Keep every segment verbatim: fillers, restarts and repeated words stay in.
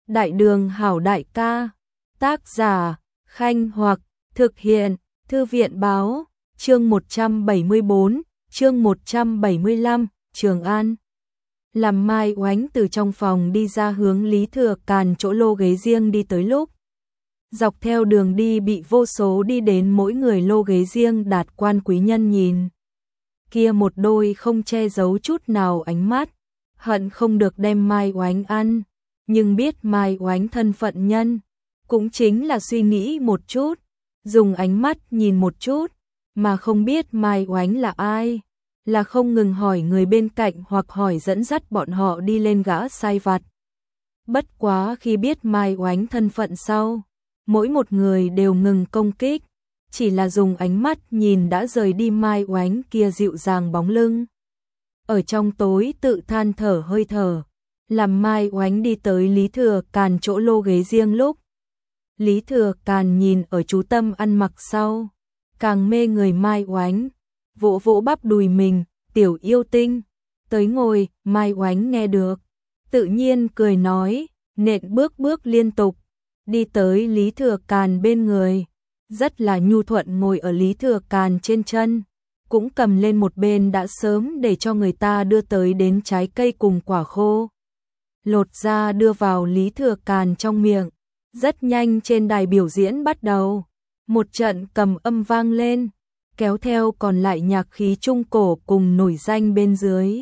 Đại đường hảo đại ca, tác giả, Khanh Hoặc, thực hiện, Thư viện báo, chương một trăm bảy mươi bốn, chương một trăm bảy mươi lăm, Trường An. Làm Mai Oánh từ trong phòng đi ra hướng Lý Thừa Càn chỗ lô ghế riêng đi tới lúc. Dọc theo đường đi bị vô số đi đến mỗi người lô ghế riêng đạt quan quý nhân nhìn. Kia một đôi không che giấu chút nào ánh mắt, hận không được đem Mai Oánh ăn, nhưng biết Mai Oánh thân phận nhân, cũng chính là suy nghĩ một chút, dùng ánh mắt nhìn một chút, mà không biết Mai Oánh là ai, là không ngừng hỏi người bên cạnh hoặc hỏi dẫn dắt bọn họ đi lên gã sai vặt. Bất quá khi biết Mai Oánh thân phận sau, mỗi một người đều ngừng công kích, chỉ là dùng ánh mắt nhìn đã rời đi Mai Oánh kia dịu dàng bóng lưng. Ở trong tối tự than thở hơi thở, làm Mai Oánh đi tới Lý Thừa Càn chỗ lô ghế riêng lúc. Lý Thừa Càn nhìn ở chú tâm ăn mặc sau, càng mê người Mai Oánh, vỗ vỗ bắp đùi mình, tiểu yêu tinh, tới ngồi. Mai Oánh nghe được, tự nhiên cười nói, nện bước bước liên tục, đi tới Lý Thừa Càn bên người, rất là nhu thuận ngồi ở Lý Thừa Càn trên chân, cũng cầm lên một bên đã sớm để cho người ta đưa tới đến trái cây cùng quả khô. Lột ra đưa vào Lý Thừa Càn trong miệng, rất nhanh trên đài biểu diễn bắt đầu, một trận cầm âm vang lên, kéo theo còn lại nhạc khí trung cổ cùng nổi danh bên dưới.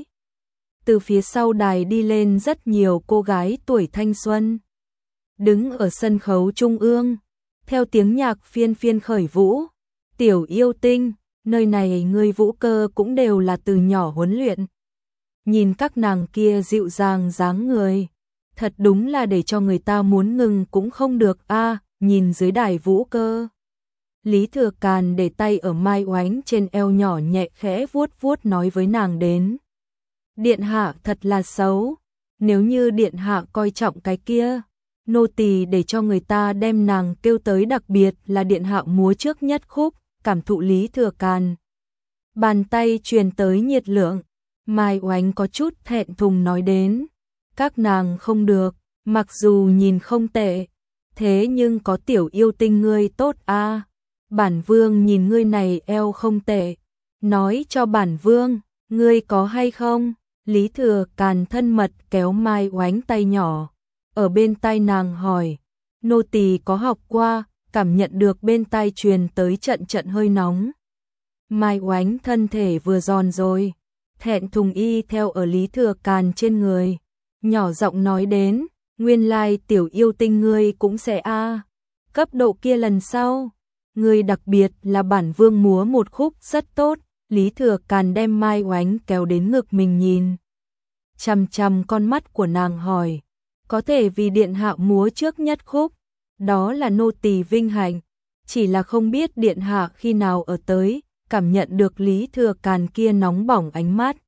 Từ phía sau đài đi lên rất nhiều cô gái tuổi thanh xuân, đứng ở sân khấu trung ương, theo tiếng nhạc phiên phiên khởi vũ. Tiểu yêu tinh, nơi này người vũ cơ cũng đều là từ nhỏ huấn luyện. Nhìn các nàng kia dịu dàng dáng người, thật đúng là để cho người ta muốn ngừng cũng không được a. À, nhìn dưới đài vũ cơ, Lý Thừa Càn để tay ở Mai Oánh trên eo nhỏ nhẹ khẽ vuốt vuốt nói với nàng đến. Điện hạ thật là xấu, nếu như điện hạ coi trọng cái kia, nô tỳ để cho người ta đem nàng kêu tới, đặc biệt là điện hạ múa trước nhất khúc. Cảm thụ Lý Thừa Càn bàn tay truyền tới nhiệt lượng, Mai Oánh có chút thẹn thùng nói đến, các nàng không được, mặc dù nhìn không tệ, thế nhưng có tiểu yêu tinh ngươi tốt a. À. Bản vương nhìn ngươi này eo không tệ, nói cho bản vương, ngươi có hay không? Lý Thừa Càn thân mật kéo Mai Oánh tay nhỏ, ở bên tai nàng hỏi, nô tỳ có học qua. Cảm nhận được bên tai truyền tới trận trận hơi nóng. Mai Oánh thân thể vừa giòn rồi, thẹn thùng y theo ở Lý Thừa Càn trên người, nhỏ giọng nói đến, nguyên lai tiểu yêu tinh ngươi cũng sẽ a. À. Cấp độ kia lần sau, ngươi đặc biệt là bản vương múa một khúc rất tốt. Lý Thừa Càn đem Mai Oánh kéo đến ngực mình nhìn, chằm chằm con mắt của nàng hỏi, có thể vì điện hạ múa trước nhất khúc, đó là nô tỳ vinh hạnh, chỉ là không biết điện hạ khi nào ở tới. Cảm nhận được Lý Thừa Càn kia nóng bỏng ánh mắt,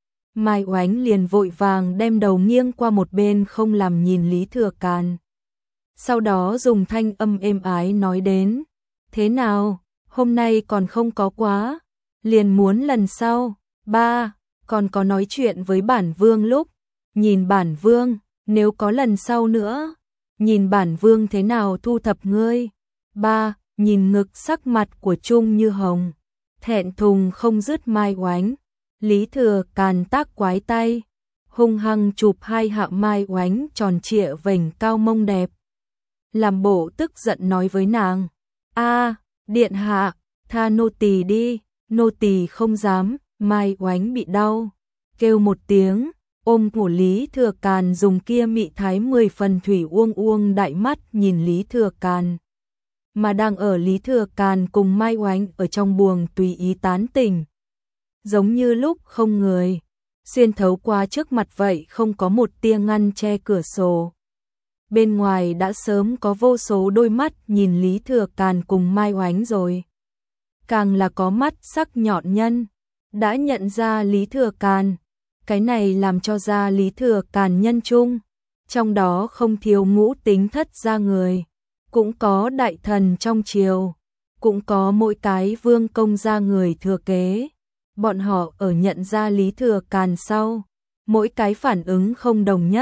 Mai Oánh liền vội vàng đem đầu nghiêng qua một bên không làm nhìn Lý Thừa Càn. Sau đó dùng thanh âm êm ái nói đến, thế nào, hôm nay còn không có quá, liền muốn lần sau. Ba, còn có nói chuyện với bản vương lúc, nhìn bản vương, nếu có lần sau nữa, nhìn bản vương thế nào thu thập ngươi. Ba, nhìn ngực sắc mặt của Trung Như Hồng, thẹn thùng không dứt Mai Oánh. Lý Thừa Càn tác quái tay, hung hăng chụp hai hạ Mai Oánh tròn trịa vành cao mông đẹp, làm bộ tức giận nói với nàng, a, điện hạ, tha nô tỳ đi, nô tỳ không dám. Mai Oánh bị đau, kêu một tiếng, ôm cổ Lý Thừa Càn, dùng kia mị thái mười phần thủy uông uông đại mắt nhìn Lý Thừa Càn. Mà đang ở Lý Thừa Càn cùng Mai Oánh ở trong buồng tùy ý tán tỉnh, giống như lúc không người, xuyên thấu qua trước mặt vậy không có một tia ngăn che cửa sổ. Bên ngoài đã sớm có vô số đôi mắt nhìn Lý Thừa Càn cùng Mai Oánh rồi. Càng là có mắt sắc nhọn nhân, đã nhận ra Lý Thừa Càn. Cái này làm cho ra Lý Thừa Càn nhân chung, trong đó không thiếu ngũ tính thất gia người, cũng có đại thần trong triều, cũng có mỗi cái vương công gia người thừa kế. Bọn họ ở nhận ra Lý Thừa Càn sau, mỗi cái phản ứng không đồng nhất,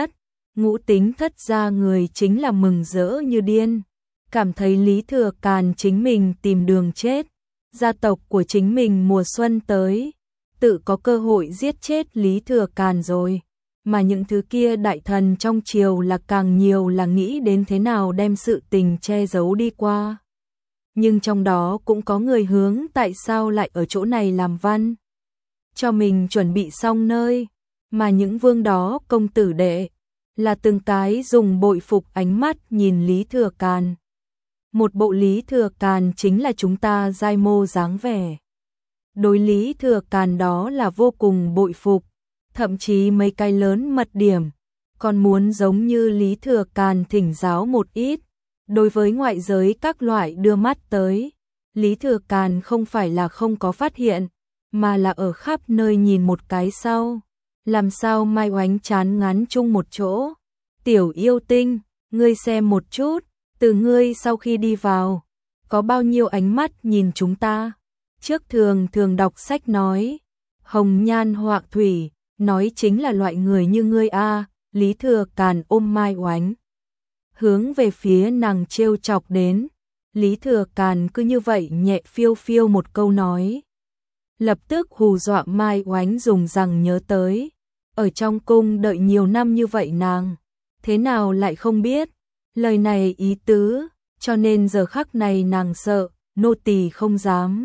Ngũ Tính Thất gia người chính là mừng rỡ như điên, cảm thấy Lý Thừa Càn chính mình tìm đường chết, gia tộc của chính mình mùa xuân tới, tự có cơ hội giết chết Lý Thừa Càn rồi, mà những thứ kia đại thần trong triều là càng nhiều là nghĩ đến thế nào đem sự tình che giấu đi qua. Nhưng trong đó cũng có người hướng tại sao lại ở chỗ này làm văn, cho mình chuẩn bị xong nơi, mà những vương đó công tử đệ là từng cái dùng bội phục ánh mắt nhìn Lý Thừa Càn. Một bộ Lý Thừa Càn chính là chúng ta giai mô dáng vẻ. Đối Lý Thừa Càn đó là vô cùng bội phục, thậm chí mấy cái lớn mật điểm, còn muốn giống như Lý Thừa Càn thỉnh giáo một ít. Đối với ngoại giới các loại đưa mắt tới, Lý Thừa Càn không phải là không có phát hiện, mà là ở khắp nơi nhìn một cái sau. Làm sao Mai Oánh chán ngán chung một chỗ. Tiểu yêu tinh, ngươi xem một chút, từ ngươi sau khi đi vào, có bao nhiêu ánh mắt nhìn chúng ta. Trước thường thường đọc sách nói, hồng nhan họa thủy, nói chính là loại người như ngươi a. Lý Thừa Càn ôm Mai Oánh, hướng về phía nàng trêu chọc đến. Lý Thừa Càn cứ như vậy nhẹ phiêu phiêu một câu nói, lập tức hù dọa Mai Oánh dùng rằng nhớ tới, ở trong cung đợi nhiều năm như vậy nàng, thế nào lại không biết lời này ý tứ, cho nên giờ khắc này nàng sợ, nô tỳ không dám.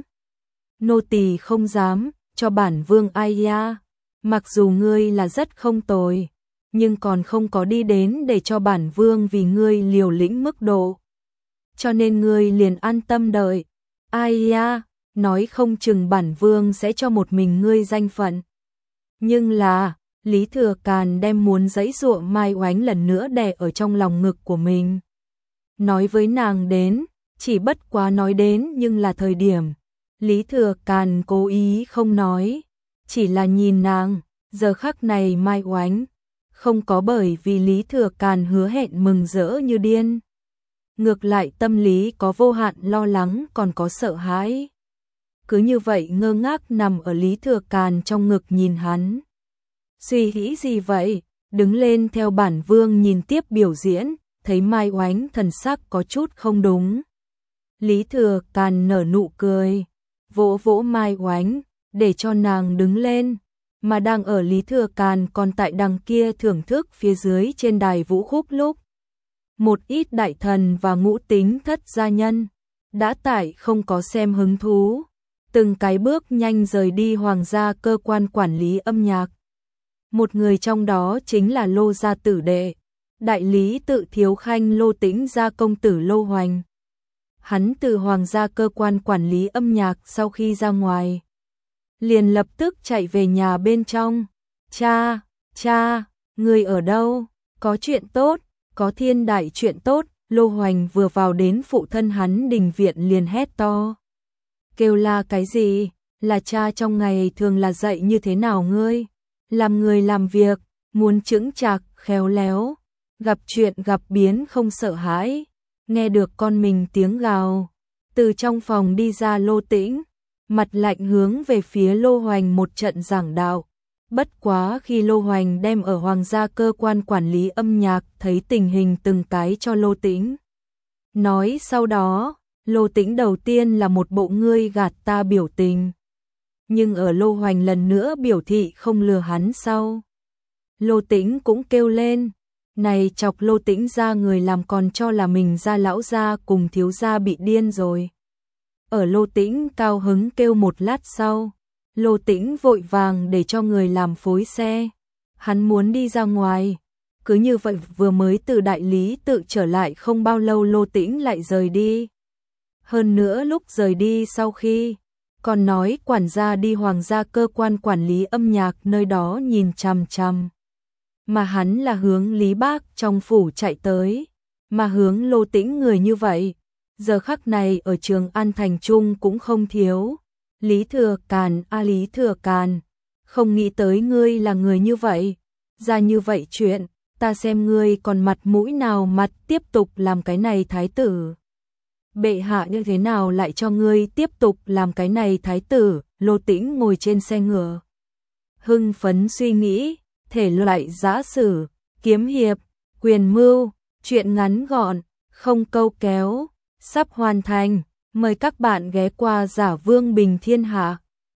Nô tỳ không dám, cho bản vương ai ya, mặc dù ngươi là rất không tồi, nhưng còn không có đi đến để cho bản vương vì ngươi liều lĩnh mức độ. Cho nên ngươi liền an tâm đợi, ai ya, nói không chừng bản vương sẽ cho một mình ngươi danh phận. Nhưng là, Lý Thừa Càn đem muốn giãy giụa Mai Oánh lần nữa đè ở trong lòng ngực của mình. Nói với nàng đến, chỉ bất quá nói đến nhưng là thời điểm. Lý Thừa Càn cố ý không nói, chỉ là nhìn nàng, giờ khắc này Mai Oánh, không có bởi vì Lý Thừa Càn hứa hẹn mừng rỡ như điên. Ngược lại tâm lý có vô hạn lo lắng còn có sợ hãi. Cứ như vậy ngơ ngác nằm ở Lý Thừa Càn trong ngực nhìn hắn. Suy nghĩ gì vậy? Đứng lên theo bản vương nhìn tiếp biểu diễn, thấy Mai Oánh thần sắc có chút không đúng. Lý Thừa Càn nở nụ cười, vỗ vỗ Mai Oánh, để cho nàng đứng lên, mà đang ở Lý Thừa Càn còn tại đằng kia thưởng thức phía dưới trên đài vũ khúc lúc. Một ít đại thần và Ngũ Tính Thất gia nhân, đã tại không có xem hứng thú, từng cái bước nhanh rời đi hoàng gia cơ quan quản lý âm nhạc. Một người trong đó chính là Lô gia tử đệ, đại lý tự thiếu khanh Lô Tĩnh gia công tử Lô Hoành. Hắn từ hoàng gia cơ quan quản lý âm nhạc sau khi ra ngoài, liền lập tức chạy về nhà bên trong. Cha, cha, người ở đâu? Có chuyện tốt, có thiên đại chuyện tốt. Lô Hoành vừa vào đến phụ thân hắn đình viện liền hét to. Kêu la cái gì? Là cha trong ngày thường là dạy như thế nào ngươi? Làm người làm việc, muốn chững chạc, khéo léo, gặp chuyện gặp biến không sợ hãi. Nghe được con mình tiếng gào, từ trong phòng đi ra Lô Tĩnh, mặt lạnh hướng về phía Lô Hoành một trận giảng đạo. Bất quá khi Lô Hoành đem ở hoàng gia cơ quan quản lý âm nhạc thấy tình hình từng cái cho Lô Tĩnh. Nói sau đó, Lô Tĩnh đầu tiên là một bộ ngươi gạt ta biểu tình. Nhưng ở Lô Hoành lần nữa biểu thị không lừa hắn sau. Lô Tĩnh cũng kêu lên. Này chọc Lô Tĩnh ra người làm còn cho là mình ra lão gia cùng thiếu gia bị điên rồi. Ở Lô Tĩnh cao hứng kêu một lát sau, Lô Tĩnh vội vàng để cho người làm phối xe. Hắn muốn đi ra ngoài. Cứ như vậy vừa mới từ đại lý tự trở lại không bao lâu Lô Tĩnh lại rời đi. Hơn nữa lúc rời đi sau khi, còn nói quản gia đi hoàng gia cơ quan quản lý âm nhạc nơi đó nhìn chằm chằm. Mà hắn là hướng Lý Bác trong phủ chạy tới, mà hướng Lô Tĩnh người như vậy, giờ khắc này ở Trường An thành trung cũng không thiếu. Lý Thừa Càn, a Lý Thừa Càn, không nghĩ tới ngươi là người như vậy, ra như vậy chuyện, ta xem ngươi còn mặt mũi nào mặt tiếp tục làm cái này thái tử. Bệ hạ như thế nào lại cho ngươi tiếp tục làm cái này thái tử? Lô Tĩnh ngồi trên xe ngựa, hưng phấn suy nghĩ, thể loại giã sử, kiếm hiệp, Quyền mưu, chuyện ngắn gọn, không câu kéo, sắp hoàn thành. Mời các bạn ghé qua Giả Vương Bình Thiên Hạ.